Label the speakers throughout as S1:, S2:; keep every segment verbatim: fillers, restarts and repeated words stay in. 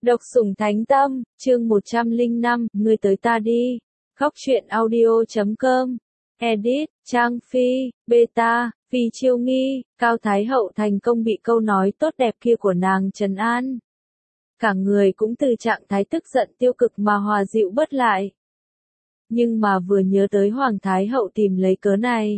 S1: Độc sủng thánh tâm, chương một trăm lẻ năm, ngươi tới ta đi. Góc truyện audio chấm com. Edit, Trang Phi, Beta, Phi Chiêu Nghi, Cao Thái Hậu thành công bị câu nói tốt đẹp kia của nàng trấn an. Cả người cũng từ trạng thái tức giận tiêu cực mà hòa dịu bớt lại. Nhưng mà vừa nhớ tới Hoàng Thái Hậu tìm lấy cớ này,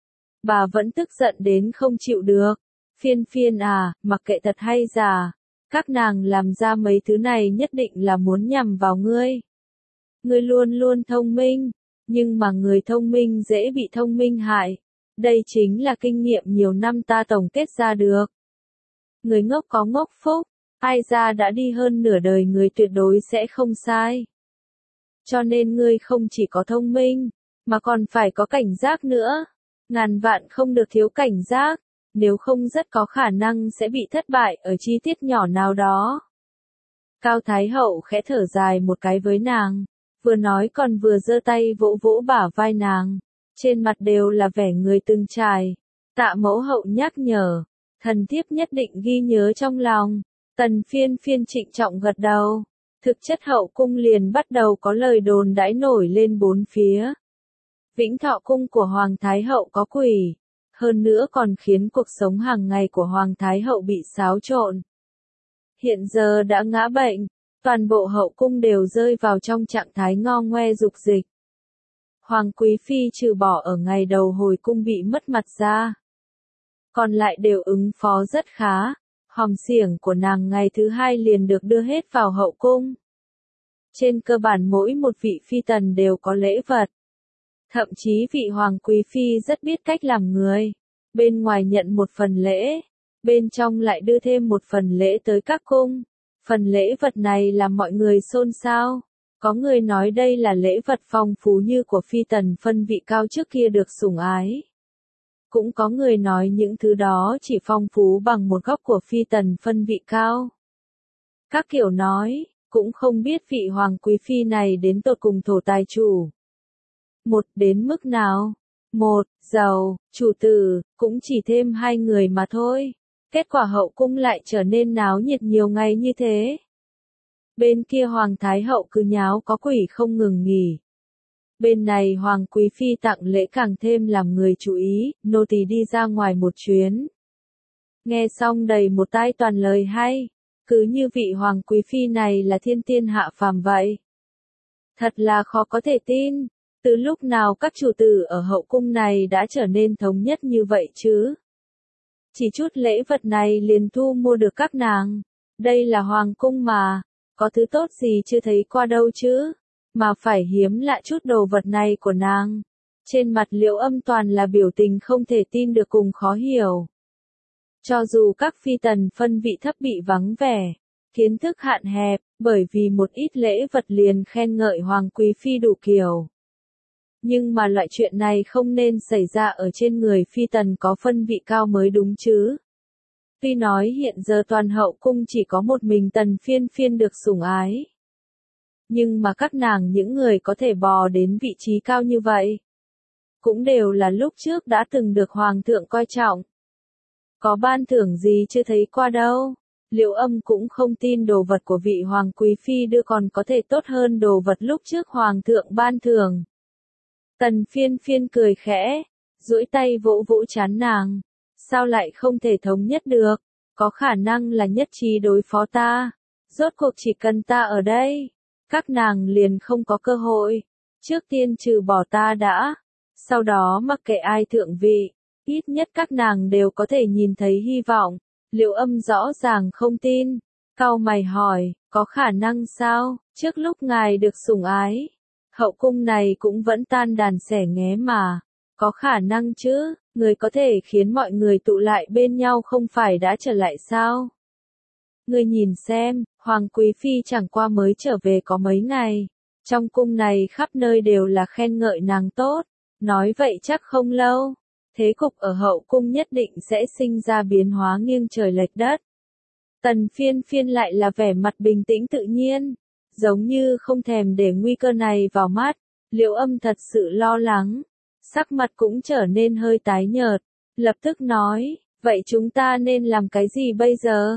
S1: bà vẫn tức giận đến không chịu được. Phiên phiên à, mặc kệ thật hay giả, các nàng làm ra mấy thứ này nhất định là muốn nhằm vào ngươi. Ngươi luôn luôn thông minh, nhưng mà người thông minh dễ bị thông minh hại. Đây chính là kinh nghiệm nhiều năm ta tổng kết ra được. Người ngốc có ngốc phúc, ai ra đã đi hơn nửa đời người tuyệt đối sẽ không sai. Cho nên ngươi không chỉ có thông minh, mà còn phải có cảnh giác nữa. Ngàn vạn không được thiếu cảnh giác, nếu không rất có khả năng sẽ bị thất bại ở chi tiết nhỏ nào đó. Cao Thái Hậu khẽ thở dài một cái với nàng, vừa nói còn vừa giơ tay vỗ vỗ bả vai nàng, trên mặt đều là vẻ người từng trải. Tạ mẫu hậu nhắc nhở, thần thiếp nhất định ghi nhớ trong lòng. Tần phiên phiên trịnh trọng gật đầu. Thực chất hậu cung liền bắt đầu có lời đồn đãi nổi lên bốn phía. Vĩnh Thọ cung của Hoàng Thái Hậu có quỷ, hơn nữa còn khiến cuộc sống hàng ngày của Hoàng Thái Hậu bị xáo trộn. Hiện giờ đã ngã bệnh, toàn bộ hậu cung đều rơi vào trong trạng thái ngo ngoe dục dịch. Hoàng Quý Phi trừ bỏ ở ngày đầu hồi cung bị mất mặt ra, còn lại đều ứng phó rất khá. Hòm xiểng của nàng ngày thứ hai liền được đưa hết vào hậu cung. Trên cơ bản mỗi một vị phi tần đều có lễ vật. Thậm chí vị Hoàng Quý Phi rất biết cách làm người. Bên ngoài nhận một phần lễ, bên trong lại đưa thêm một phần lễ tới các cung. Phần lễ vật này làm mọi người xôn xao. Có người nói đây là lễ vật phong phú như của phi tần phân vị cao trước kia được sủng ái. Cũng có người nói những thứ đó chỉ phong phú bằng một góc của phi tần phân vị cao. Các kiểu nói, cũng không biết vị Hoàng Quý Phi này đến tột cùng thổ tài chủ. Một đến mức nào? Một, giàu, chủ tử, cũng chỉ thêm hai người mà thôi. Kết quả hậu cung lại trở nên náo nhiệt nhiều ngày như thế. Bên kia Hoàng Thái Hậu cứ nháo có quỷ không ngừng nghỉ. Bên này Hoàng Quý Phi tặng lễ càng thêm làm người chú ý, nô tỳ đi ra ngoài một chuyến. Nghe xong đầy một tai toàn lời hay, cứ như vị Hoàng Quý Phi này là thiên tiên hạ phàm vậy. Thật là khó có thể tin, từ lúc nào các chủ tử ở hậu cung này đã trở nên thống nhất như vậy chứ? Chỉ chút lễ vật này liền thu mua được các nàng, đây là hoàng cung mà, có thứ tốt gì chưa thấy qua đâu chứ? Mà phải hiếm lạ chút đồ vật này của nàng. Trên mặt Liễu Âm toàn là biểu tình không thể tin được cùng khó hiểu. Cho dù các phi tần phân vị thấp bị vắng vẻ, kiến thức hạn hẹp, bởi vì một ít lễ vật liền khen ngợi Hoàng Quý Phi đủ kiểu. Nhưng mà loại chuyện này không nên xảy ra ở trên người phi tần có phân vị cao mới đúng chứ. Tuy nói hiện giờ toàn hậu cung chỉ có một mình tần phiên phiên được sủng ái. Nhưng mà các nàng những người có thể bò đến vị trí cao như vậy, cũng đều là lúc trước đã từng được Hoàng thượng coi trọng. Có ban thưởng gì chưa thấy qua đâu. Liễu Âm cũng không tin đồ vật của vị Hoàng Quý Phi đưa còn có thể tốt hơn đồ vật lúc trước Hoàng thượng ban thưởng. Tần phiên phiên cười khẽ, duỗi tay vỗ vỗ trán nàng. Sao lại không thể thống nhất được, có khả năng là nhất trí đối phó ta. Rốt cuộc chỉ cần ta ở đây, các nàng liền không có cơ hội. Trước tiên trừ bỏ ta đã, sau đó mặc kệ ai thượng vị, ít nhất các nàng đều có thể nhìn thấy hy vọng. Liễu Âm rõ ràng không tin, cau mày hỏi, có khả năng sao? Trước lúc ngài được sủng ái, hậu cung này cũng vẫn tan đàn xẻ nghé mà. Có khả năng chứ, người có thể khiến mọi người tụ lại bên nhau không phải đã trở lại sao? Ngươi nhìn xem, Hoàng Quý Phi chẳng qua mới trở về có mấy ngày. Trong cung này khắp nơi đều là khen ngợi nàng tốt. Nói vậy chắc không lâu, thế cục ở hậu cung nhất định sẽ sinh ra biến hóa nghiêng trời lệch đất. Tần phiên phiên lại là vẻ mặt bình tĩnh tự nhiên, giống như không thèm để nguy cơ này vào mắt. Liễu Âm thật sự lo lắng, sắc mặt cũng trở nên hơi tái nhợt, lập tức nói, vậy chúng ta nên làm cái gì bây giờ?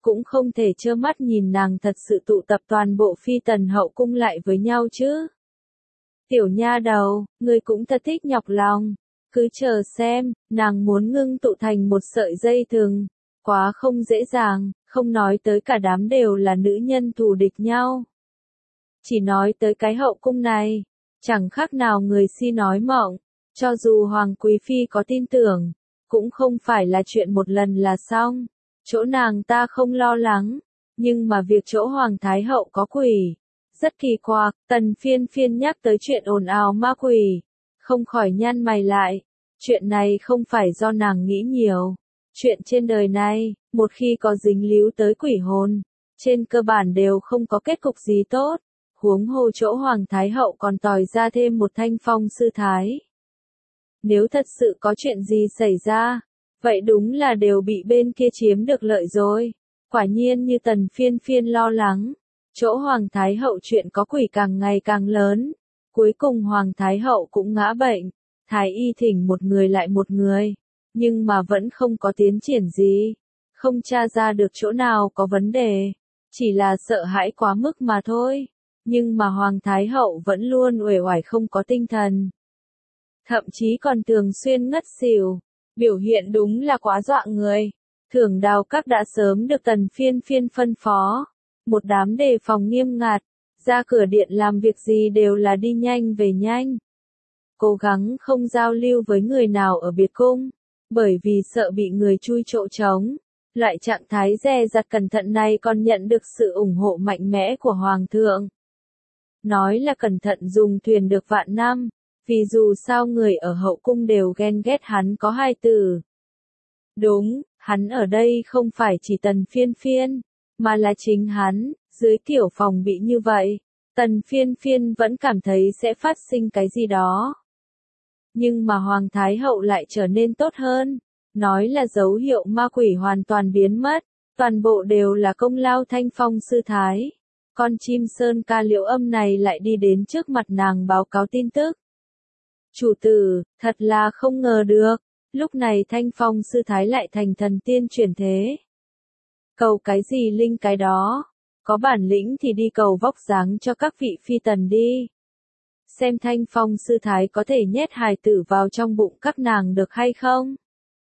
S1: cũng không thể trơ mắt nhìn nàng thật sự tụ tập toàn bộ phi tần hậu cung lại với nhau chứ. Tiểu nha đầu, ngươi cũng thật thích nhọc lòng, cứ chờ xem, nàng muốn ngưng tụ thành một sợi dây thừng, quá không dễ dàng, không nói tới cả đám đều là nữ nhân thù địch nhau. Chỉ nói tới cái hậu cung này, chẳng khác nào người si nói mộng, cho dù Hoàng Quý Phi có tin tưởng, cũng không phải là chuyện một lần là xong, chỗ nàng ta không lo lắng, nhưng mà việc chỗ Hoàng Thái Hậu có quỷ, rất kỳ quặc. Tần Phiên Phiên nhắc tới chuyện ồn ào ma quỷ, không khỏi nhăn mày lại, chuyện này không phải do nàng nghĩ nhiều, chuyện trên đời này, một khi có dính líu tới quỷ hồn, trên cơ bản đều không có kết cục gì tốt, huống hồ chỗ Hoàng Thái Hậu còn tòi ra thêm một Thanh Phong sư thái. Nếu thật sự có chuyện gì xảy ra, vậy đúng là đều bị bên kia chiếm được lợi rồi. Quả nhiên như Tần Phiên Phiên lo lắng, chỗ Hoàng Thái Hậu chuyện có quỷ càng ngày càng lớn, cuối cùng Hoàng Thái Hậu cũng ngã bệnh, Thái y thỉnh một người lại một người, nhưng mà vẫn không có tiến triển gì, không tra ra được chỗ nào có vấn đề, chỉ là sợ hãi quá mức mà thôi, nhưng mà Hoàng Thái Hậu vẫn luôn uể oải không có tinh thần. Thậm chí còn thường xuyên ngất xỉu, biểu hiện đúng là quá dọa người. Thưởng đào các đã sớm được Tần Phiên Phiên phân phó, một đám đề phòng nghiêm ngặt, ra cửa điện làm việc gì đều là đi nhanh về nhanh. Cố gắng không giao lưu với người nào ở biệt cung, bởi vì sợ bị người chui chỗ trống. Loại trạng thái dè dặt cẩn thận này còn nhận được sự ủng hộ mạnh mẽ của Hoàng thượng. Nói là cẩn thận dùng thuyền được vạn năm, vì dù sao người ở hậu cung đều ghen ghét hắn có hai từ. Đúng, hắn ở đây không phải chỉ Tần Phiên Phiên, mà là chính hắn, dưới kiểu phòng bị như vậy, Tần Phiên Phiên vẫn cảm thấy sẽ phát sinh cái gì đó. Nhưng mà Hoàng Thái Hậu lại trở nên tốt hơn, nói là dấu hiệu ma quỷ hoàn toàn biến mất, toàn bộ đều là công lao Thanh Phong sư thái. Con chim sơn ca Liễu Âm này lại đi đến trước mặt nàng báo cáo tin tức. Chủ tử, thật là không ngờ được, lúc này Thanh Phong sư thái lại thành thần tiên chuyển thế. Cầu cái gì linh cái đó, có bản lĩnh thì đi cầu vóc dáng cho các vị phi tần đi. Xem Thanh Phong sư thái có thể nhét hài tử vào trong bụng các nàng được hay không?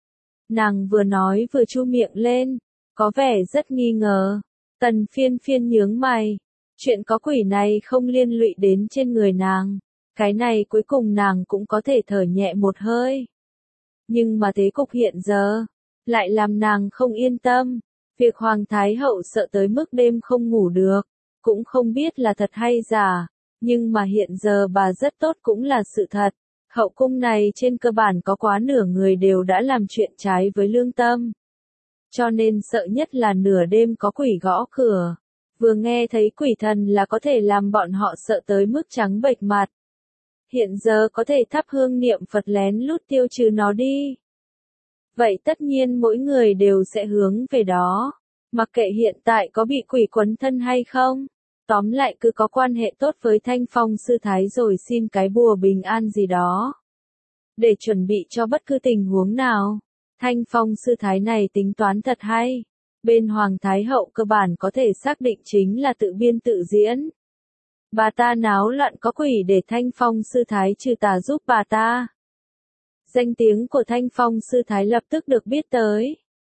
S1: Nàng vừa nói vừa chu miệng lên, có vẻ rất nghi ngờ. Tần Phiên Phiên nhướng mày, chuyện có quỷ này không liên lụy đến trên người nàng, cái này cuối cùng nàng cũng có thể thở nhẹ một hơi. Nhưng mà thế cục hiện giờ, lại làm nàng không yên tâm, việc Hoàng Thái Hậu sợ tới mức đêm không ngủ được, cũng không biết là thật hay giả, nhưng mà hiện giờ bà rất tốt cũng là sự thật. Hậu cung này trên cơ bản có quá nửa người đều đã làm chuyện trái với lương tâm. Cho nên sợ nhất là nửa đêm có quỷ gõ cửa. Vừa nghe thấy quỷ thần là có thể làm bọn họ sợ tới mức trắng bệch mặt. Hiện giờ có thể thắp hương niệm Phật lén lút tiêu trừ nó đi. Vậy tất nhiên mỗi người đều sẽ hướng về đó. Mặc kệ hiện tại có bị quỷ quấn thân hay không. Tóm lại cứ có quan hệ tốt với Thanh Phong sư thái rồi xin cái bùa bình an gì đó. Để chuẩn bị cho bất cứ tình huống nào. Thanh Phong sư thái này tính toán thật hay. Bên Hoàng Thái Hậu cơ bản có thể xác định chính là tự biên tự diễn. Bà ta náo loạn có quỷ để Thanh Phong sư thái trừ tà giúp bà ta. Danh tiếng của Thanh Phong sư thái lập tức được biết tới.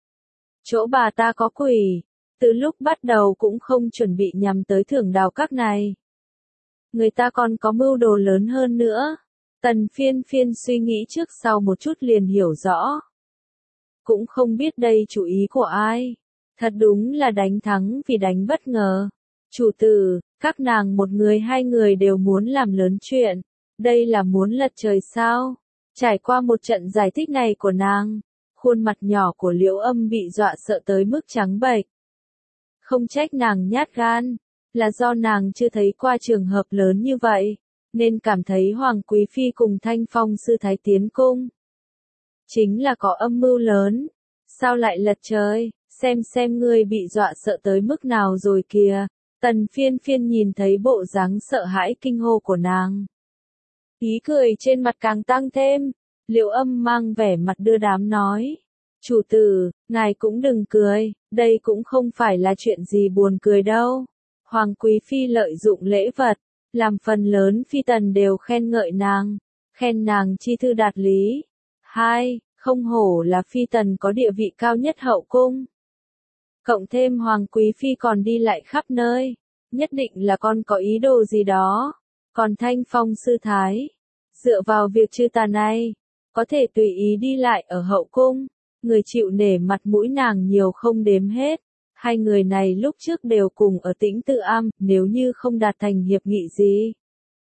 S1: Chỗ bà ta có quỷ, từ lúc bắt đầu cũng không chuẩn bị nhằm tới Thưởng Đào Các này. Người ta còn có mưu đồ lớn hơn nữa. Tần Phiên Phiên suy nghĩ trước sau một chút liền hiểu rõ. Cũng không biết đây chủ ý của ai. Thật đúng là đánh thắng vì đánh bất ngờ. Chủ tử, các nàng một người hai người đều muốn làm lớn chuyện. Đây là muốn lật trời sao? Trải qua một trận giải thích này của nàng, khuôn mặt nhỏ của Liễu Âm bị dọa sợ tới mức trắng bệch. Không trách nàng nhát gan, là do nàng chưa thấy qua trường hợp lớn như vậy, nên cảm thấy Hoàng Quý Phi cùng Thanh Phong sư thái tiến cung. Chính là có âm mưu lớn, sao lại lật trời, xem xem ngươi bị dọa sợ tới mức nào rồi kìa. Tần Phiên Phiên nhìn thấy bộ dáng sợ hãi kinh hô của nàng. Ý cười trên mặt càng tăng thêm, Liễu Âm mang vẻ mặt đưa đám nói. Chủ tử, ngài cũng đừng cười, đây cũng không phải là chuyện gì buồn cười đâu. Hoàng Quý Phi lợi dụng lễ vật, làm phần lớn phi tần đều khen ngợi nàng, khen nàng chi thư đạt lý. Hai, không hổ là phi tần có địa vị cao nhất hậu cung. Cộng thêm Hoàng Quý Phi còn đi lại khắp nơi, nhất định là con có ý đồ gì đó. Còn Thanh Phong sư thái, dựa vào việc trừ tà này, có thể tùy ý đi lại ở hậu cung, người chịu nể mặt mũi nàng nhiều không đếm hết. Hai người này lúc trước đều cùng ở Tĩnh Tự Am, nếu như không đạt thành hiệp nghị gì,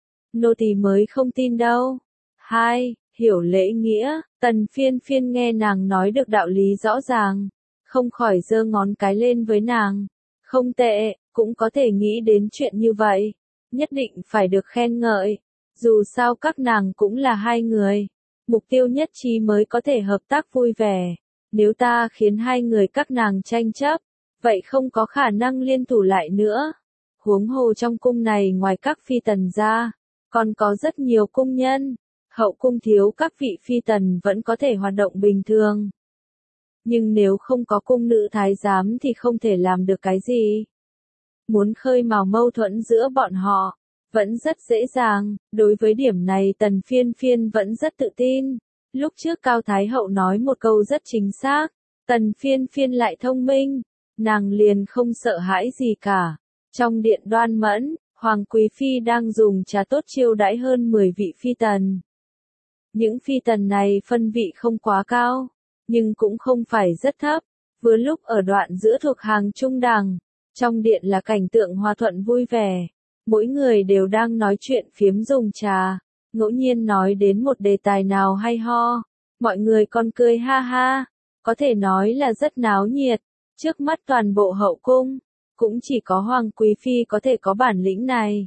S1: nô tỳ mới không tin đâu. Hai, hiểu lễ nghĩa, Tần Phiên Phiên nghe nàng nói được đạo lý rõ ràng, không khỏi giơ ngón cái lên với nàng. Không tệ, cũng có thể nghĩ đến chuyện như vậy, nhất định phải được khen ngợi. Dù sao các nàng cũng là hai người, mục tiêu nhất trí mới có thể hợp tác vui vẻ. Nếu ta khiến hai người các nàng tranh chấp, vậy không có khả năng liên thủ lại nữa. Huống hồ trong cung này ngoài các phi tần ra, còn có rất nhiều cung nhân. Hậu cung thiếu các vị phi tần vẫn có thể hoạt động bình thường. Nhưng nếu không có cung nữ thái giám thì không thể làm được cái gì. Muốn khơi mào mâu thuẫn giữa bọn họ, vẫn rất dễ dàng. Đối với điểm này Tần Phiên Phiên vẫn rất tự tin. Lúc trước Cao Thái Hậu nói một câu rất chính xác, Tần Phiên Phiên lại thông minh, nàng liền không sợ hãi gì cả. Trong điện Đoan Mẫn, Hoàng Quý Phi đang dùng trà tốt chiêu đãi hơn mười vị phi tần. Những phi tần này phân vị không quá cao, nhưng cũng không phải rất thấp. Vừa lúc ở đoạn giữa thuộc hàng trung đẳng, trong điện là cảnh tượng hòa thuận vui vẻ. Mỗi người đều đang nói chuyện phiếm dùng trà, ngẫu nhiên nói đến một đề tài nào hay ho. Mọi người còn cười ha ha, có thể nói là rất náo nhiệt. Trước mắt toàn bộ hậu cung, cũng chỉ có Hoàng Quý Phi có thể có bản lĩnh này.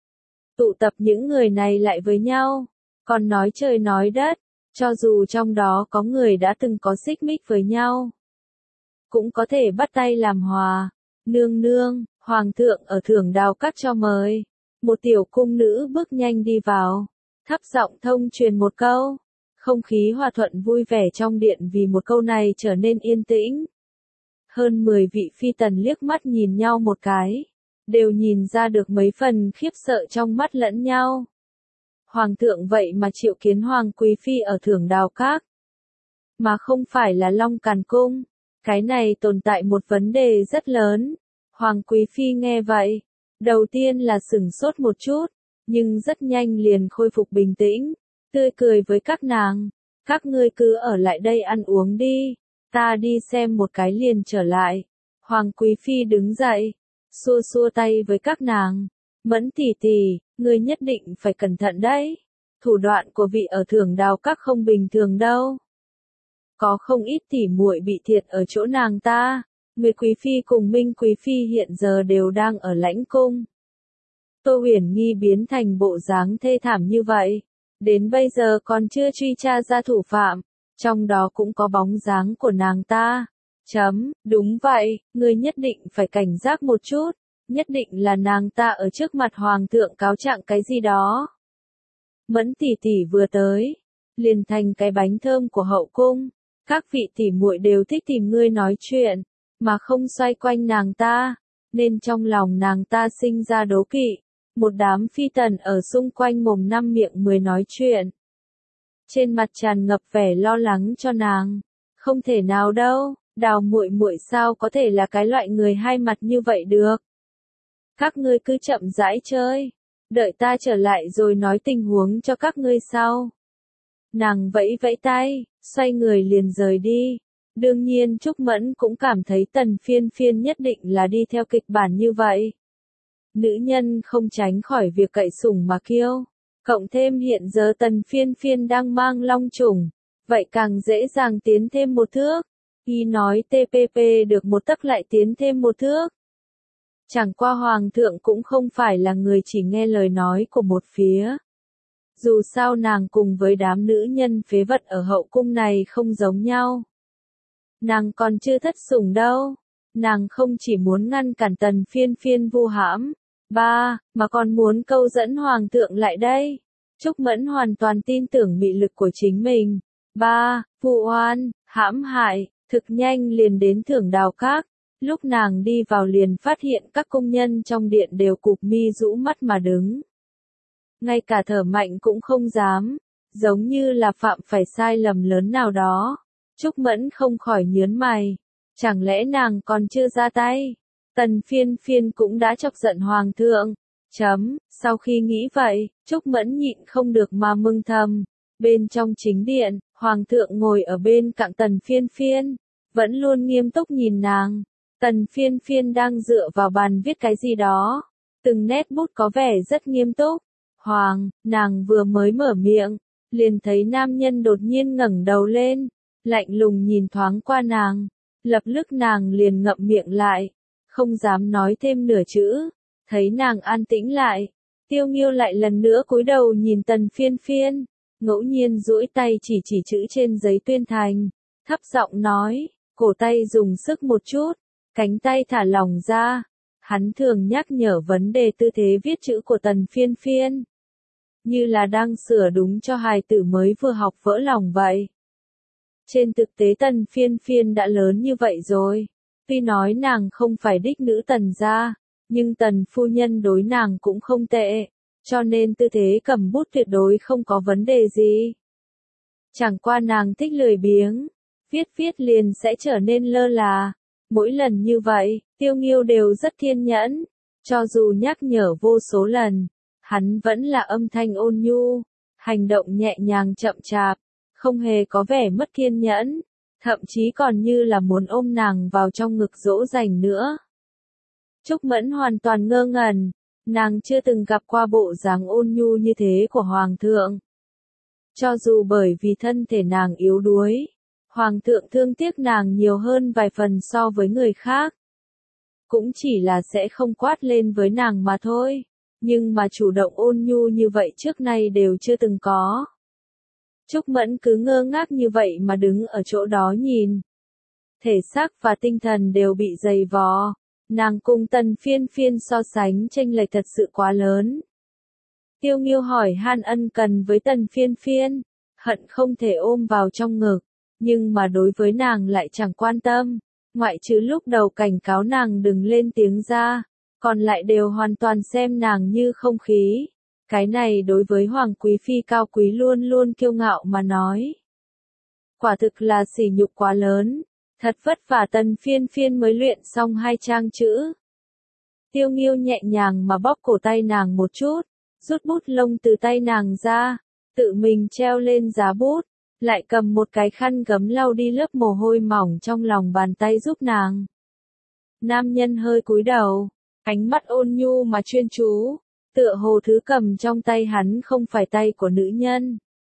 S1: Tụ tập những người này lại với nhau, còn nói trời nói đất, cho dù trong đó có người đã từng có xích mích với nhau, cũng có thể bắt tay làm hòa. Nương nương, Hoàng thượng ở Thưởng Đào Các cho mời. Một tiểu cung nữ bước nhanh đi vào, thấp giọng thông truyền một câu. Không khí hòa thuận vui vẻ trong điện vì một câu này trở nên yên tĩnh. Hơn mười vị phi tần liếc mắt nhìn nhau một cái, đều nhìn ra được mấy phần khiếp sợ trong mắt lẫn nhau. Hoàng thượng vậy mà triệu kiến Hoàng Quý Phi ở Thưởng Đào Các, mà không phải là Long Càn Cung. Cái này tồn tại một vấn đề rất lớn. Hoàng Quý Phi nghe vậy, đầu tiên là sửng sốt một chút, nhưng rất nhanh liền khôi phục bình tĩnh, tươi cười với các nàng. Các ngươi cứ ở lại đây ăn uống đi, ta đi xem một cái liền trở lại. Hoàng Quý Phi đứng dậy, xua xua tay với các nàng. Mẫn tỷ tỷ, ngươi nhất định phải cẩn thận đấy. Thủ đoạn của vị ở Thưởng Đào Các không bình thường đâu. Có không ít tỷ muội bị thiệt ở chỗ nàng ta. Nguyệt Quý Phi cùng Minh Quý Phi hiện giờ đều đang ở lãnh cung. Tô Huyền Nghi biến thành bộ dáng thê thảm như vậy, đến bây giờ còn chưa truy tra ra thủ phạm, trong đó cũng có bóng dáng của nàng ta. Chấm, đúng vậy, ngươi nhất định phải cảnh giác một chút, nhất định là nàng ta ở trước mặt Hoàng thượng cáo trạng cái gì đó. Mẫn tỷ tỷ vừa tới, liền thành cái bánh thơm của hậu cung, các vị tỷ muội đều thích tìm ngươi nói chuyện, mà không xoay quanh nàng ta, nên trong lòng nàng ta sinh ra đố kỵ. Một đám phi tần ở xung quanh mồm năm miệng mười nói chuyện, trên mặt tràn ngập vẻ lo lắng cho nàng. Không thể nào đâu, Đào muội muội sao có thể là cái loại người hai mặt như vậy được. Các ngươi cứ chậm rãi chơi, đợi ta trở lại rồi nói tình huống cho các ngươi sau. Nàng vẫy vẫy tay, xoay người liền rời đi. Đương nhiên Trúc Mẫn cũng cảm thấy Tần Phiên Phiên nhất định là đi theo kịch bản như vậy. Nữ nhân không tránh khỏi việc cậy sủng mà kiêu, cộng thêm hiện giờ Tần Phiên Phiên đang mang long trùng, vậy càng dễ dàng tiến thêm một thước. Y nói tê pê pê được một tấc lại tiến thêm một thước. Chẳng qua Hoàng thượng cũng không phải là người chỉ nghe lời nói của một phía. Dù sao nàng cùng với đám nữ nhân phế vật ở hậu cung này không giống nhau. Nàng còn chưa thất sủng đâu. Nàng không chỉ muốn ngăn cản Tần Phiên Phiên vu hãm, ba, mà còn muốn câu dẫn Hoàng thượng lại đây. Trúc Mẫn hoàn toàn tin tưởng mị lực của chính mình. Ba, vu oan, hãm hại, Thực nhanh liền đến Thưởng Đào Các, lúc nàng đi vào liền phát hiện các công nhân trong điện đều cụp mi rũ mắt mà đứng. Ngay cả thở mạnh cũng không dám, giống như là phạm phải sai lầm lớn nào đó. Trúc Mẫn không khỏi nhớn mày, chẳng lẽ nàng còn chưa ra tay? Tần Phiên Phiên cũng đã chọc giận hoàng thượng. Chấm, sau khi nghĩ vậy, Trúc Mẫn nhịn không được mà mừng thầm. Bên trong chính điện, hoàng thượng ngồi ở bên cạnh Tần Phiên Phiên, vẫn luôn nghiêm túc nhìn nàng. Tần Phiên Phiên đang dựa vào bàn viết cái gì đó, từng nét bút có vẻ rất nghiêm túc. Hoàng, nàng vừa mới mở miệng, liền thấy nam nhân đột nhiên ngẩng đầu lên, lạnh lùng nhìn thoáng qua nàng, lập tức nàng liền ngậm miệng lại, không dám nói thêm nửa chữ. Thấy nàng an tĩnh lại, Tiêu Nghiêu lại lần nữa cúi đầu nhìn Tần Phiên Phiên, ngẫu nhiên duỗi tay chỉ chỉ chữ trên giấy tuyên thành, thấp giọng nói, cổ tay dùng sức một chút, cánh tay thả lỏng ra. Hắn thường nhắc nhở vấn đề tư thế viết chữ của Tần Phiên Phiên, như là đang sửa đúng cho hài tử mới vừa học vỡ lòng vậy. Trên thực tế Tần Phiên Phiên đã lớn như vậy rồi, tuy nói nàng không phải đích nữ Tần gia, nhưng Tần phu nhân đối nàng cũng không tệ, cho nên tư thế cầm bút tuyệt đối không có vấn đề gì. Chẳng qua nàng thích lười biếng, viết viết liền sẽ trở nên lơ là. Mỗi lần như vậy, Tiêu Nghiêu đều rất kiên nhẫn, cho dù nhắc nhở vô số lần, hắn vẫn là âm thanh ôn nhu, hành động nhẹ nhàng chậm chạp, không hề có vẻ mất kiên nhẫn, thậm chí còn như là muốn ôm nàng vào trong ngực dỗ dành nữa. Trúc Mẫn hoàn toàn ngơ ngẩn, nàng chưa từng gặp qua bộ dáng ôn nhu như thế của Hoàng thượng. Cho dù bởi vì thân thể nàng yếu đuối, Hoàng thượng thương tiếc nàng nhiều hơn vài phần so với người khác. Cũng chỉ là sẽ không quát lên với nàng mà thôi, nhưng mà chủ động ôn nhu như vậy trước nay đều chưa từng có. Trúc Mẫn cứ ngơ ngác như vậy mà đứng ở chỗ đó nhìn. Thể xác và tinh thần đều bị dày vò, nàng cùng Tần Phiên Phiên so sánh chênh lệch thật sự quá lớn. Tiêu Nghiêu hỏi han ân cần với Tần Phiên Phiên, hận không thể ôm vào trong ngực. Nhưng mà đối với nàng lại chẳng quan tâm, ngoại trừ lúc đầu cảnh cáo nàng đừng lên tiếng ra, còn lại đều hoàn toàn xem nàng như không khí. Cái này đối với Hoàng Quý Phi cao quý luôn luôn kiêu ngạo mà nói. Quả thực là sỉ nhục quá lớn, thật vất vả Tần Phiên Phiên mới luyện xong hai trang chữ. Tiêu Nghiêu nhẹ nhàng mà bóp cổ tay nàng một chút, rút bút lông từ tay nàng ra, tự mình treo lên giá bút. Lại cầm một cái khăn gấm lau đi lớp mồ hôi mỏng trong lòng bàn tay giúp nàng. Nam nhân hơi cúi đầu, ánh mắt ôn nhu mà chuyên chú, tựa hồ thứ cầm trong tay hắn không phải tay của nữ nhân,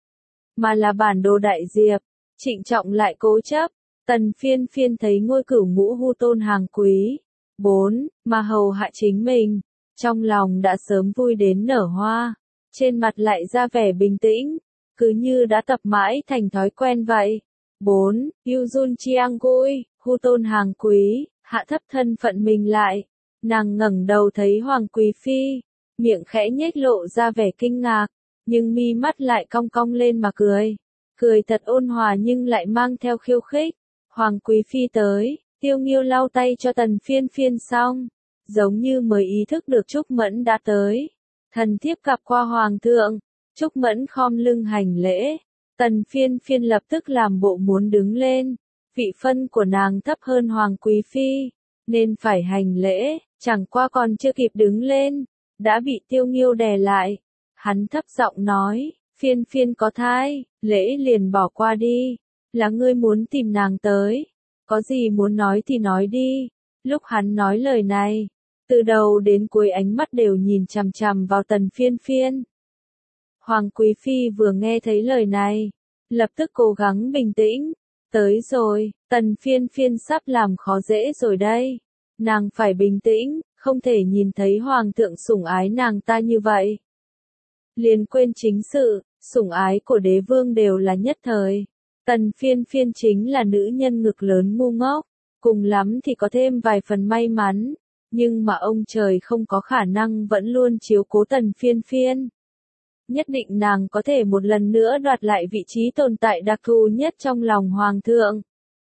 S1: mà là bản đồ đại diệp, trịnh trọng lại cố chấp. Tần Phiên Phiên thấy ngôi cửu ngũ hu tôn hàng quý, bốn, mà hầu hạ chính mình, trong lòng đã sớm vui đến nở hoa, trên mặt lại ra vẻ bình tĩnh. Cứ như đã tập mãi thành thói quen vậy. bốn. Yuzun Chiang Gui, hu tôn hàng quý, hạ thấp thân phận mình lại. Nàng ngẩng đầu thấy Hoàng Quý Phi, miệng khẽ nhếch lộ ra vẻ kinh ngạc, nhưng mi mắt lại cong cong lên mà cười. Cười thật ôn hòa nhưng lại mang theo khiêu khích. Hoàng Quý Phi tới, Tiêu Nghiêu lau tay cho Tần Phiên Phiên xong, giống như mới ý thức được Trúc Mẫn đã tới. Thần thiếp gặp qua Hoàng thượng. Trúc Mẫn khom lưng hành lễ, Tần Phiên Phiên lập tức làm bộ muốn đứng lên, vị phân của nàng thấp hơn Hoàng Quý Phi, nên phải hành lễ, chẳng qua còn chưa kịp đứng lên, đã bị Tiêu Nghiêu đè lại. Hắn thấp giọng nói, Phiên Phiên có thai, lễ liền bỏ qua đi, là ngươi muốn tìm nàng tới, có gì muốn nói thì nói đi. Lúc hắn nói lời này, từ đầu đến cuối ánh mắt đều nhìn chằm chằm vào Tần Phiên Phiên. Hoàng Quý Phi vừa nghe thấy lời này, lập tức cố gắng bình tĩnh. Tới rồi, Tần Phiên Phiên sắp làm khó dễ rồi đây. Nàng phải bình tĩnh, không thể nhìn thấy Hoàng thượng sủng ái nàng ta như vậy. Liền quên chính sự, sủng ái của đế vương đều là nhất thời. Tần Phiên Phiên chính là nữ nhân ngực lớn ngu ngốc, cùng lắm thì có thêm vài phần may mắn. Nhưng mà ông trời không có khả năng vẫn luôn chiếu cố Tần Phiên Phiên. Nhất định nàng có thể một lần nữa đoạt lại vị trí tồn tại đặc thù nhất trong lòng Hoàng thượng.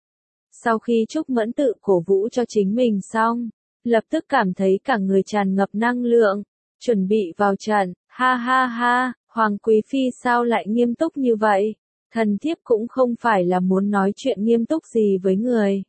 S1: Sau khi Trúc Mẫn tự cổ vũ cho chính mình xong, lập tức cảm thấy cả người tràn ngập năng lượng, chuẩn bị vào trận, ha ha ha, Hoàng Quý Phi sao lại nghiêm túc như vậy? Thần thiếp cũng không phải là muốn nói chuyện nghiêm túc gì với người,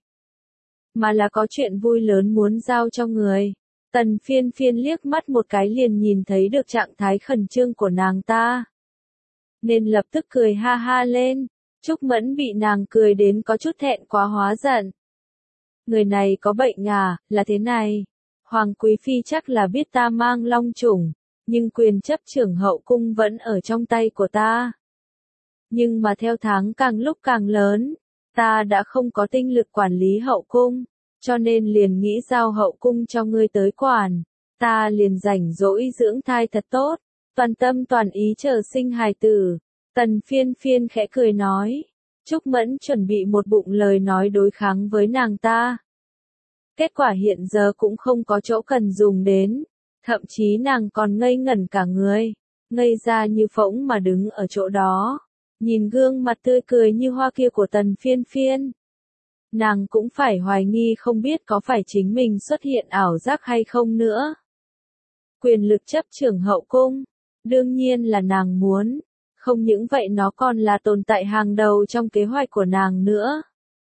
S1: mà là có chuyện vui lớn muốn giao cho người. Tần Phiên Phiên liếc mắt một cái liền nhìn thấy được trạng thái khẩn trương của nàng ta, nên lập tức cười ha ha lên. Trúc Mẫn bị nàng cười đến có chút thẹn quá hóa giận. Người này có bệnh à, là thế này. Hoàng Quý Phi chắc là biết ta mang long chủng, nhưng quyền chấp trưởng hậu cung vẫn ở trong tay của ta. Nhưng mà theo tháng càng lúc càng lớn, ta đã không có tinh lực quản lý hậu cung, cho nên liền nghĩ giao hậu cung cho ngươi tới quản. Ta liền rảnh rỗi dưỡng thai thật tốt, toàn tâm toàn ý chờ sinh hài tử. Tần Phiên Phiên khẽ cười nói. Trúc Mẫn chuẩn bị một bụng lời nói đối kháng với nàng ta. Kết quả hiện giờ cũng không có chỗ cần dùng đến. Thậm chí nàng còn ngây ngẩn cả người, ngây ra như phỗng mà đứng ở chỗ đó, nhìn gương mặt tươi cười như hoa kia của Tần Phiên Phiên. Nàng cũng phải hoài nghi không biết có phải chính mình xuất hiện ảo giác hay không nữa. Quyền lực chấp trưởng hậu cung, đương nhiên là nàng muốn, không những vậy nó còn là tồn tại hàng đầu trong kế hoạch của nàng nữa.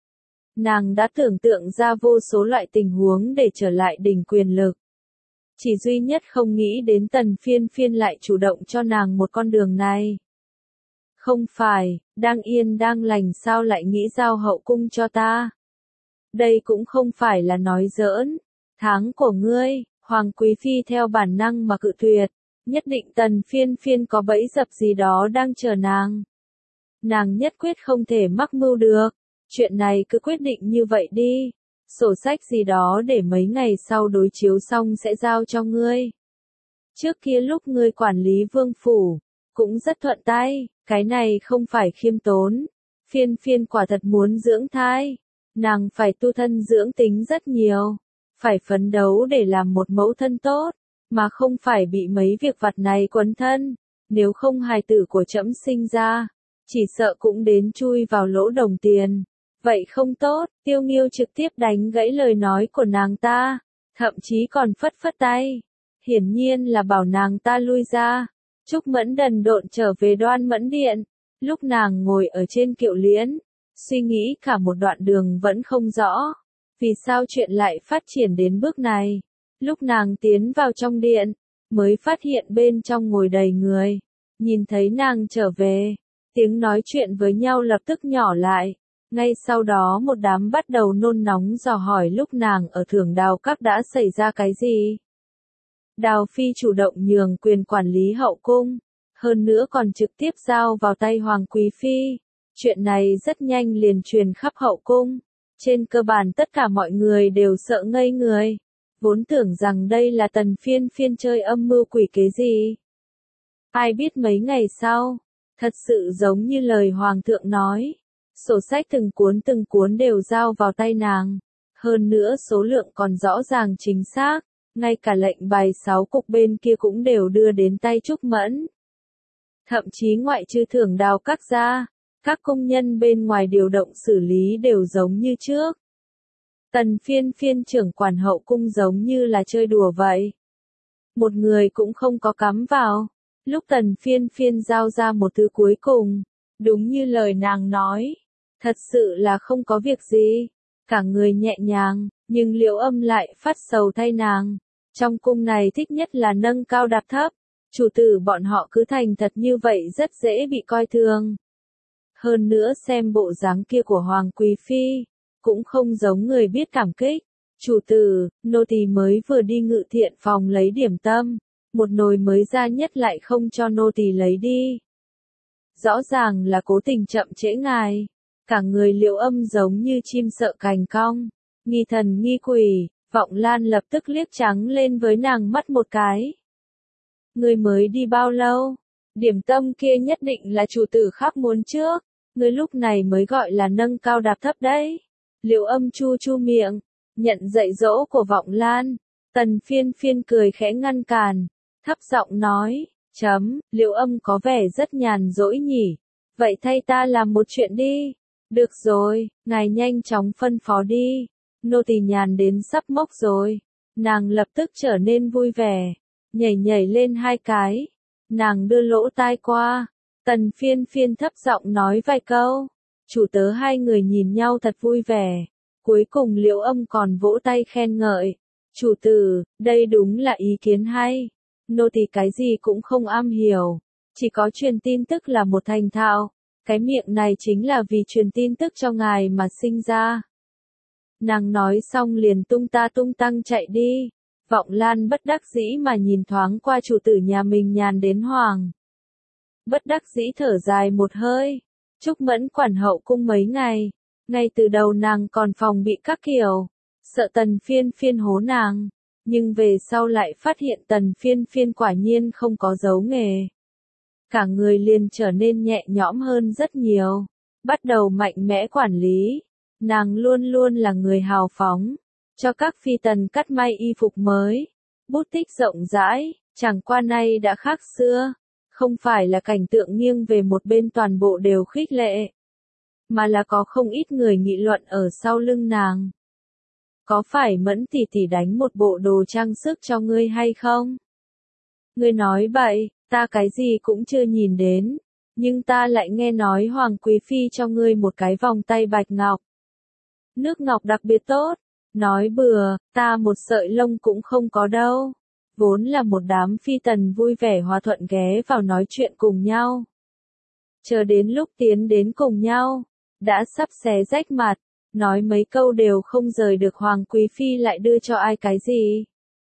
S1: Nàng đã tưởng tượng ra vô số loại tình huống để trở lại đỉnh quyền lực. Chỉ duy nhất không nghĩ đến Tần Phiên Phiên lại chủ động cho nàng một con đường này. Không phải, đang yên đang lành sao lại nghĩ giao hậu cung cho ta. Đây cũng không phải là nói giỡn. Tháng của ngươi, Hoàng Quý Phi theo bản năng mà cự tuyệt. Nhất định Tần Phiên Phiên có bẫy dập gì đó đang chờ nàng. Nàng nhất quyết không thể mắc mưu được. Chuyện này cứ quyết định như vậy đi. Sổ sách gì đó để mấy ngày sau đối chiếu xong sẽ giao cho ngươi. Trước kia lúc ngươi quản lý vương phủ, cũng rất thuận tay, cái này không phải khiêm tốn. Phiên Phiên quả thật muốn dưỡng thai, nàng phải tu thân dưỡng tính rất nhiều, phải phấn đấu để làm một mẫu thân tốt, mà không phải bị mấy việc vặt này quấn thân. Nếu không hài tử của trẫm sinh ra, chỉ sợ cũng đến chui vào lỗ đồng tiền. Vậy không tốt, Tiêu Nghiêu trực tiếp đánh gãy lời nói của nàng ta, thậm chí còn phất phất tay. Hiển nhiên là bảo nàng ta lui ra. Trúc Mẫn đần độn trở về Đoan Mẫn Điện. Lúc nàng ngồi ở trên kiệu liễn, suy nghĩ cả một đoạn đường vẫn không rõ. Vì sao chuyện lại phát triển đến bước này? Lúc nàng tiến vào trong điện, mới phát hiện bên trong ngồi đầy người. Nhìn thấy nàng trở về, tiếng nói chuyện với nhau lập tức nhỏ lại. Ngay sau đó một đám bắt đầu nôn nóng dò hỏi lúc nàng ở Thưởng Đào Các đã xảy ra cái gì. Đào Phi chủ động nhường quyền quản lý hậu cung, hơn nữa còn trực tiếp giao vào tay Hoàng Quý Phi. Chuyện này rất nhanh liền truyền khắp hậu cung. Trên cơ bản tất cả mọi người đều sợ ngây người. Vốn tưởng rằng đây là Tần Phiên Phiên chơi âm mưu quỷ kế gì. Ai biết mấy ngày sau, thật sự giống như lời Hoàng thượng nói. Sổ sách từng cuốn từng cuốn đều giao vào tay nàng. Hơn nữa số lượng còn rõ ràng chính xác. Ngay cả lệnh bài sáu cục bên kia cũng đều đưa đến tay Trúc Mẫn. Thậm chí ngoại trừ Thưởng Đào Các ra, các công nhân bên ngoài điều động xử lý đều giống như trước. Tần Phiên Phiên trưởng quản hậu cung giống như là chơi đùa vậy. Một người cũng không có cắm vào. Lúc Tần Phiên Phiên giao ra một thứ cuối cùng, đúng như lời nàng nói, thật sự là không có việc gì. Cả người nhẹ nhàng, nhưng Liễu Âm lại phát sầu thay nàng. Trong cung này thích nhất là nâng cao đạp thấp. Chủ tử bọn họ cứ thành thật như vậy rất dễ bị coi thường. Hơn nữa xem bộ dáng kia của Hoàng Quý Phi, cũng không giống người biết cảm kích. Chủ tử, nô tỳ mới vừa đi ngự thiện phòng lấy điểm tâm, một nồi mới ra nhất lại không cho nô tỳ lấy đi. Rõ ràng là cố tình chậm trễ ngài. Cả người Liễu Âm giống như chim sợ cành cong, nghi thần nghi quỷ. Vọng Lan lập tức liếc trắng lên với nàng mắt một cái. Người mới đi bao lâu? Điểm tâm kia nhất định là chủ tử khác muốn trước. Người lúc này mới gọi là nâng cao đạp thấp đấy. Liễu Âm chu chu miệng, nhận dạy dỗ của Vọng Lan. Tần Phiên Phiên cười khẽ ngăn cản, thấp giọng nói, chấm, Liễu Âm có vẻ rất nhàn rỗi nhỉ. Vậy thay ta làm một chuyện đi. Được rồi, ngài nhanh chóng phân phó đi. Nô tỳ nhàn đến sắp mốc rồi. Nàng lập tức trở nên vui vẻ, nhảy nhảy lên hai cái. Nàng đưa lỗ tai qua, Tần Phiên Phiên thấp giọng nói vài câu. Chủ tớ hai người nhìn nhau thật vui vẻ. Cuối cùng Liễu Âm còn vỗ tay khen ngợi. Chủ tử, đây đúng là ý kiến hay. Nô tỳ cái gì cũng không am hiểu, chỉ có truyền tin tức là một thành thạo. Cái miệng này chính là vì truyền tin tức cho ngài mà sinh ra. Nàng nói xong liền tung ta tung tăng chạy đi. Vọng Lan bất đắc dĩ mà nhìn thoáng qua chủ tử nhà mình nhàn đến hoảng. Bất đắc dĩ thở dài một hơi. Trúc Mẫn quản hậu cung mấy ngày. Ngay từ đầu nàng còn phòng bị các kiểu. Sợ Tần Phiên Phiên hố nàng. Nhưng về sau lại phát hiện Tần Phiên Phiên quả nhiên không có giấu nghề. Cả người liền trở nên nhẹ nhõm hơn rất nhiều. Bắt đầu mạnh mẽ quản lý. Nàng luôn luôn là người hào phóng. Cho các phi tần cắt may y phục mới. Bút tích rộng rãi, chẳng qua nay đã khác xưa. Không phải là cảnh tượng nghiêng về một bên toàn bộ đều khích lệ. Mà là có không ít người nghị luận ở sau lưng nàng. Có phải Mẫn tỷ tỷ đánh một bộ đồ trang sức cho ngươi hay không? Ngươi nói bậy, ta cái gì cũng chưa nhìn đến. Nhưng ta lại nghe nói Hoàng Quý Phi cho ngươi một cái vòng tay bạch ngọc. Nước ngọc đặc biệt tốt. Nói bừa, ta một sợi lông cũng không có đâu. Vốn là một đám phi tần vui vẻ hòa thuận ghé vào nói chuyện cùng nhau. Chờ đến lúc tiến đến cùng nhau, đã sắp xé rách mặt, nói mấy câu đều không rời được Hoàng Quý Phi lại đưa cho ai cái gì.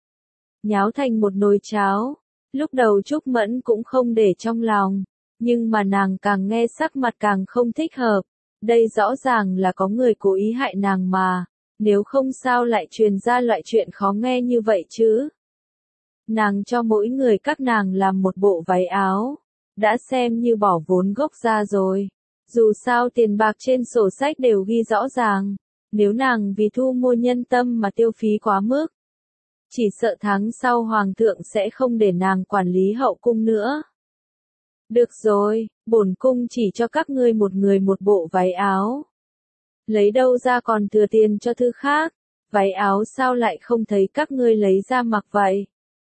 S1: Nháo thành một nồi cháo, lúc đầu Trúc Mẫn cũng không để trong lòng, nhưng mà nàng càng nghe sắc mặt càng không thích hợp. Đây rõ ràng là có người cố ý hại nàng mà. Nếu không sao lại truyền ra loại chuyện khó nghe như vậy chứ. Nàng cho mỗi người các nàng làm một bộ váy áo. Đã xem như bỏ vốn gốc ra rồi. Dù sao tiền bạc trên sổ sách đều ghi rõ ràng. Nếu nàng vì thu mua nhân tâm mà tiêu phí quá mức. Chỉ sợ tháng sau hoàng thượng sẽ không để nàng quản lý hậu cung nữa. Được rồi, bổn cung chỉ cho các ngươi một người một bộ váy áo. Lấy đâu ra còn thừa tiền cho thứ khác, váy áo sao lại không thấy các ngươi lấy ra mặc vậy?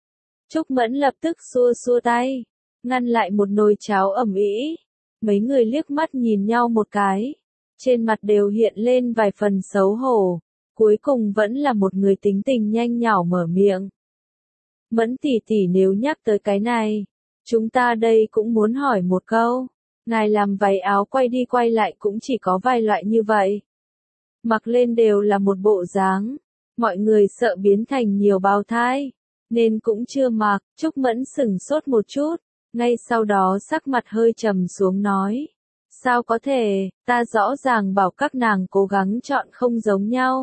S1: Trúc Mẫn lập tức xua xua tay, ngăn lại một nồi cháo ẩm ĩ. Mấy người liếc mắt nhìn nhau một cái, trên mặt đều hiện lên vài phần xấu hổ, cuối cùng vẫn là một người tính tình nhanh nhảu mở miệng. Mẫn tỷ tỷ nếu nhắc tới cái này, chúng ta đây cũng muốn hỏi một câu. Ngài làm váy áo quay đi quay lại cũng chỉ có vài loại như vậy. Mặc lên đều là một bộ dáng. Mọi người sợ biến thành nhiều bào thai. Nên cũng chưa mặc. Trúc Mẫn sửng sốt một chút. Ngay sau đó sắc mặt hơi trầm xuống nói. Sao có thể, ta rõ ràng bảo các nàng cố gắng chọn không giống nhau.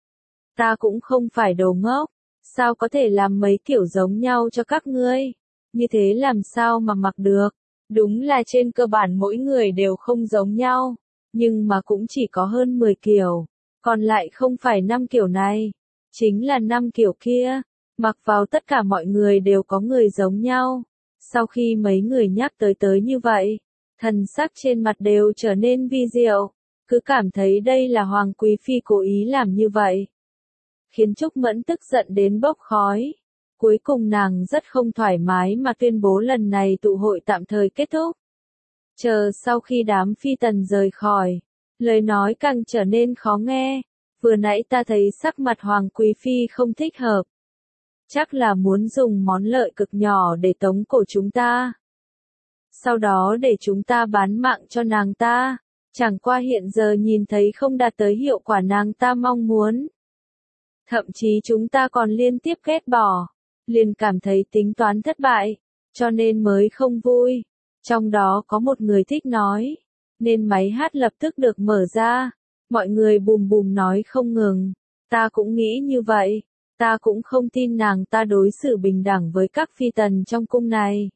S1: Ta cũng không phải đồ ngốc. Sao có thể làm mấy kiểu giống nhau cho các ngươi? Như thế làm sao mà mặc được? Đúng là trên cơ bản mỗi người đều không giống nhau, nhưng mà cũng chỉ có hơn mười kiểu, còn lại không phải năm kiểu này, chính là năm kiểu kia, mặc vào tất cả mọi người đều có người giống nhau. Sau khi mấy người nhắc tới tới như vậy, thần sắc trên mặt đều trở nên vi diệu, cứ cảm thấy đây là Hoàng Quý Phi cố ý làm như vậy. Khiến Trúc Mẫn tức giận đến bốc khói. Cuối cùng nàng rất không thoải mái mà tuyên bố lần này tụ hội tạm thời kết thúc. Chờ sau khi đám phi tần rời khỏi, lời nói càng trở nên khó nghe. Vừa nãy ta thấy sắc mặt Hoàng Quý Phi không thích hợp. Chắc là muốn dùng món lợi cực nhỏ để tống cổ chúng ta. Sau đó để chúng ta bán mạng cho nàng ta. Chẳng qua hiện giờ nhìn thấy không đạt tới hiệu quả nàng ta mong muốn. Thậm chí chúng ta còn liên tiếp ghét bỏ. Liền cảm thấy tính toán thất bại, cho nên mới không vui. Trong đó có một người thích nói, nên máy hát lập tức được mở ra. Mọi người bùm bùm nói không ngừng. Ta cũng nghĩ như vậy, ta cũng không tin nàng ta đối xử bình đẳng với các phi tần trong cung này.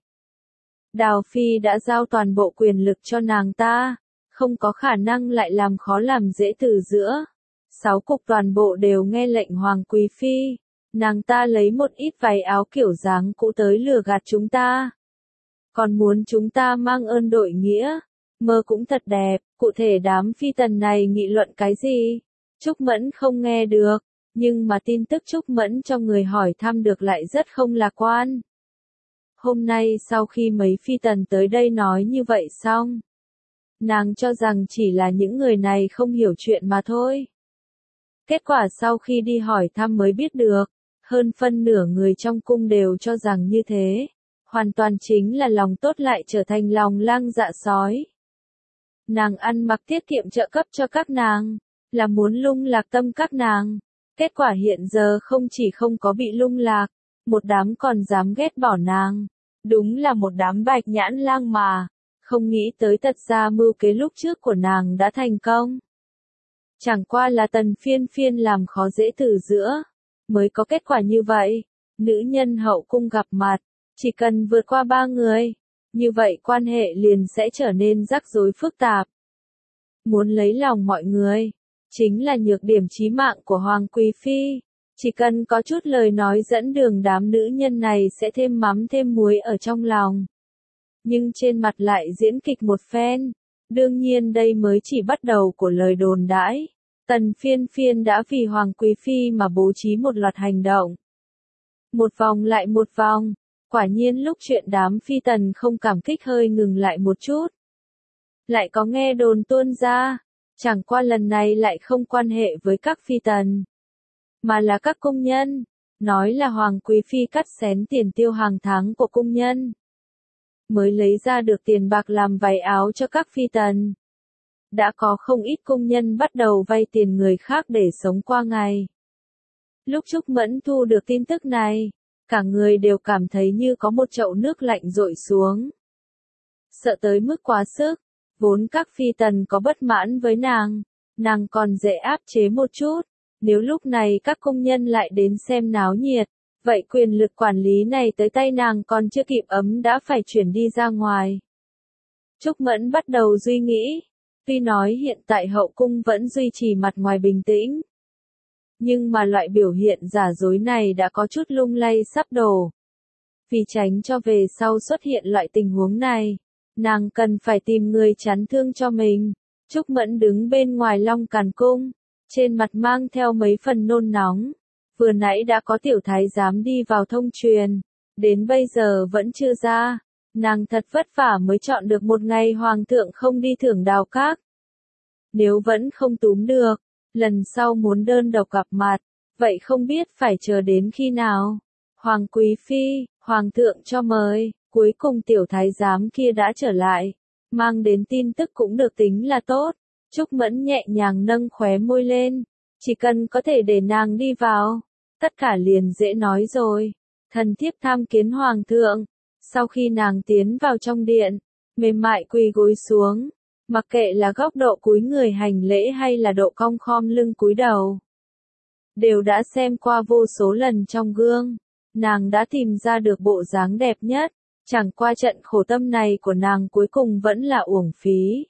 S1: Đào Phi đã giao toàn bộ quyền lực cho nàng ta, không có khả năng lại làm khó làm dễ từ giữa. Sáu cục toàn bộ đều nghe lệnh Hoàng Quý Phi. Nàng ta lấy một ít váy áo kiểu dáng cũ tới lừa gạt chúng ta. Còn muốn chúng ta mang ơn đội nghĩa. Mơ cũng thật đẹp, cụ thể đám phi tần này nghị luận cái gì? Trúc Mẫn không nghe được, nhưng mà tin tức Trúc Mẫn cho người hỏi thăm được lại rất không lạc quan. Hôm nay sau khi mấy phi tần tới đây nói như vậy xong, nàng cho rằng chỉ là những người này không hiểu chuyện mà thôi. Kết quả sau khi đi hỏi thăm mới biết được, hơn phân nửa người trong cung đều cho rằng như thế, hoàn toàn chính là lòng tốt lại trở thành lòng lang dạ sói. Nàng ăn mặc tiết kiệm trợ cấp cho các nàng, là muốn lung lạc tâm các nàng. Kết quả hiện giờ không chỉ không có bị lung lạc, một đám còn dám ghét bỏ nàng. Đúng là một đám bạch nhãn lang mà, không nghĩ tới thật ra mưu kế lúc trước của nàng đã thành công. Chẳng qua là Tần Phiên Phiên làm khó dễ từ giữa, mới có kết quả như vậy. Nữ nhân hậu cung gặp mặt, chỉ cần vượt qua ba người, như vậy quan hệ liền sẽ trở nên rắc rối phức tạp. Muốn lấy lòng mọi người, chính là nhược điểm chí mạng của Hoàng Quý Phi. Chỉ cần có chút lời nói dẫn đường đám nữ nhân này sẽ thêm mắm thêm muối ở trong lòng. Nhưng trên mặt lại diễn kịch một phen. Đương nhiên đây mới chỉ bắt đầu của lời đồn đãi. Tần Phiên Phiên đã vì Hoàng Quý Phi mà bố trí một loạt hành động. Một vòng lại một vòng. Quả nhiên lúc chuyện đám phi tần không cảm kích hơi ngừng lại một chút. Lại có nghe đồn tuôn ra. Chẳng qua lần này lại không quan hệ với các phi tần, mà là các cung nhân. Nói là Hoàng Quý Phi cắt xén tiền tiêu hàng tháng của cung nhân, mới lấy ra được tiền bạc làm váy áo cho các phi tần. Đã có không ít cung nhân bắt đầu vay tiền người khác để sống qua ngày. Lúc Trúc Mẫn thu được tin tức này, cả người đều cảm thấy như có một chậu nước lạnh dội xuống. Sợ tới mức quá sức, vốn các phi tần có bất mãn với nàng, nàng còn dễ áp chế một chút. Nếu lúc này các công nhân lại đến xem náo nhiệt, vậy quyền lực quản lý này tới tay nàng còn chưa kịp ấm đã phải chuyển đi ra ngoài. Trúc Mẫn bắt đầu suy nghĩ, tuy nói hiện tại hậu cung vẫn duy trì mặt ngoài bình tĩnh, nhưng mà loại biểu hiện giả dối này đã có chút lung lay sắp đổ. Vì tránh cho về sau xuất hiện loại tình huống này, nàng cần phải tìm người chắn thương cho mình. Trúc Mẫn đứng bên ngoài Long Càn Cung, trên mặt mang theo mấy phần nôn nóng. Vừa nãy đã có tiểu thái giám đi vào thông truyền, đến bây giờ vẫn chưa ra. Nàng thật vất vả mới chọn được một ngày hoàng thượng không đi thưởng đào các. Nếu vẫn không túm được, lần sau muốn đơn độc gặp mặt, vậy không biết phải chờ đến khi nào. Hoàng Quý Phi, hoàng thượng cho mời. Cuối cùng tiểu thái giám kia đã trở lại, mang đến tin tức cũng được tính là tốt. Trúc Mẫn nhẹ nhàng nâng khóe môi lên, chỉ cần có thể để nàng đi vào, tất cả liền dễ nói rồi. Thần thiếp tham kiến hoàng thượng. Sau khi nàng tiến vào trong điện, mềm mại quỳ gối xuống, mặc kệ là góc độ cúi người hành lễ hay là độ cong khom lưng cúi đầu, đều đã xem qua vô số lần trong gương, nàng đã tìm ra được bộ dáng đẹp nhất. Chẳng qua trận khổ tâm này của nàng cuối cùng vẫn là uổng phí.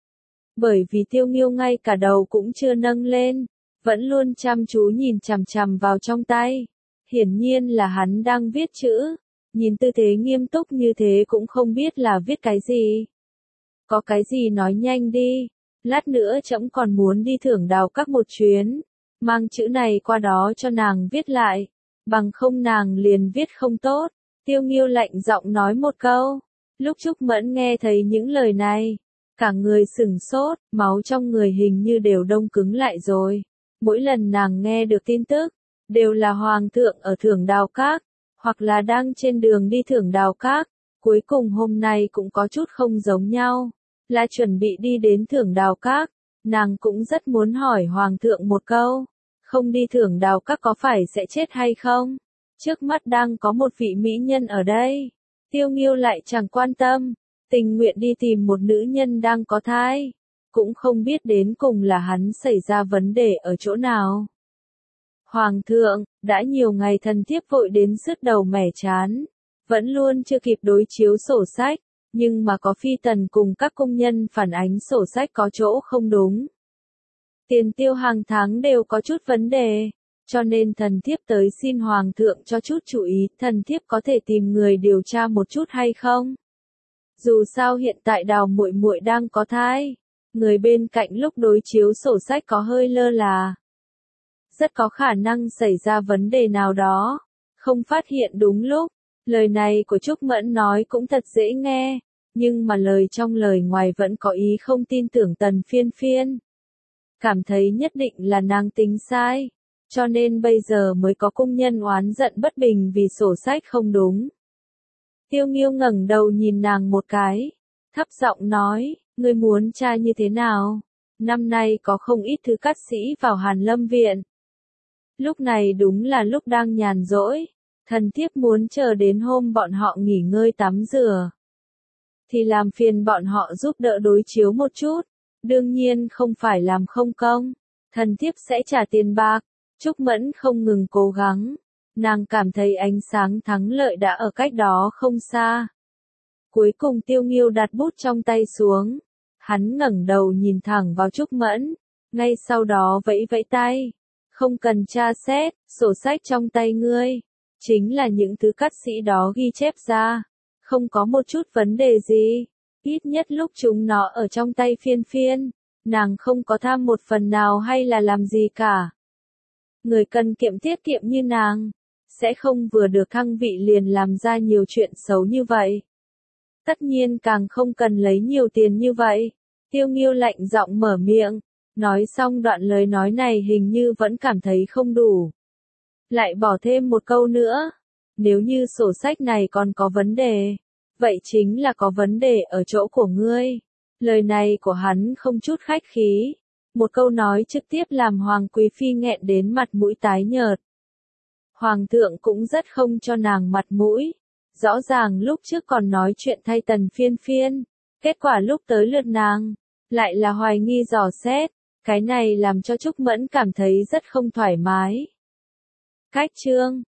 S1: Bởi vì Tiêu Nghiêu ngay cả đầu cũng chưa nâng lên, vẫn luôn chăm chú nhìn chằm chằm vào trong tay. Hiển nhiên là hắn đang viết chữ, nhìn tư thế nghiêm túc như thế cũng không biết là viết cái gì. Có cái gì nói nhanh đi, lát nữa trẫm còn muốn đi thưởng đào các một chuyến, mang chữ này qua đó cho nàng viết lại, bằng không nàng liền viết không tốt. Tiêu Nghiêu lạnh giọng nói một câu. Lúc Trúc Mẫn nghe thấy những lời này, cả người sừng sốt, máu trong người hình như đều đông cứng lại rồi. Mỗi lần nàng nghe được tin tức, đều là hoàng thượng ở thưởng đào các, hoặc là đang trên đường đi thưởng đào các. Cuối cùng hôm nay cũng có chút không giống nhau, là chuẩn bị đi đến thưởng đào các. Nàng cũng rất muốn hỏi hoàng thượng một câu, không đi thưởng đào các có phải sẽ chết hay không? Trước mắt đang có một vị mỹ nhân ở đây. Tiêu Nghiêu lại chẳng quan tâm, tình nguyện đi tìm một nữ nhân đang có thai. Cũng không biết đến cùng là hắn xảy ra vấn đề ở chỗ nào. Hoàng thượng, đã nhiều ngày thần thiếp vội đến sứt đầu mẻ chán, vẫn luôn chưa kịp đối chiếu sổ sách, nhưng mà có phi tần cùng các công nhân phản ánh sổ sách có chỗ không đúng. Tiền tiêu hàng tháng đều có chút vấn đề. Cho nên thần thiếp tới xin hoàng thượng cho chút chú ý, thần thiếp có thể tìm người điều tra một chút hay không? Dù sao hiện tại Đào muội muội đang có thai, người bên cạnh lúc đối chiếu sổ sách có hơi lơ là. Rất có khả năng xảy ra vấn đề nào đó, không phát hiện đúng lúc. Lời này của Trúc Mẫn nói cũng thật dễ nghe, nhưng mà lời trong lời ngoài vẫn có ý không tin tưởng Tần Phiên Phiên. Cảm thấy nhất định là nàng tính sai, cho nên bây giờ mới có công nhân oán giận bất bình vì sổ sách không đúng. Tiêu Nghiêu ngẩng đầu nhìn nàng một cái, thấp giọng nói, ngươi muốn tra như thế nào? Năm nay có không ít thứ cát sĩ vào Hàn Lâm Viện. Lúc này đúng là lúc đang nhàn rỗi, thần thiếp muốn chờ đến hôm bọn họ nghỉ ngơi tắm rửa. Thì làm phiền bọn họ giúp đỡ đối chiếu một chút, đương nhiên không phải làm không công, thần thiếp sẽ trả tiền bạc. Trúc Mẫn không ngừng cố gắng, nàng cảm thấy ánh sáng thắng lợi đã ở cách đó không xa. Cuối cùng Tiêu Nghiêu đặt bút trong tay xuống, hắn ngẩng đầu nhìn thẳng vào Trúc Mẫn, ngay sau đó vẫy vẫy tay, không cần tra xét, sổ sách trong tay ngươi, chính là những thứ cát sĩ đó ghi chép ra, không có một chút vấn đề gì, ít nhất lúc chúng nó ở trong tay Phiên Phiên, nàng không có tham một phần nào hay là làm gì cả. Người cần kiệm tiết kiệm như nàng, sẽ không vừa được thăng vị liền làm ra nhiều chuyện xấu như vậy. Tất nhiên càng không cần lấy nhiều tiền như vậy. Tiêu Nghiêu lạnh giọng mở miệng, nói xong đoạn lời nói này hình như vẫn cảm thấy không đủ. Lại bỏ thêm một câu nữa, nếu như sổ sách này còn có vấn đề, vậy chính là có vấn đề ở chỗ của ngươi. Lời này của hắn không chút khách khí. Một câu nói trực tiếp làm Hoàng Quý Phi nghẹn đến mặt mũi tái nhợt. Hoàng thượng cũng rất không cho nàng mặt mũi. Rõ ràng lúc trước còn nói chuyện thay Tần Phiên Phiên. Kết quả lúc tới lượt nàng, lại là hoài nghi dò xét. Cái này làm cho Trúc Mẫn cảm thấy rất không thoải mái. Cách chương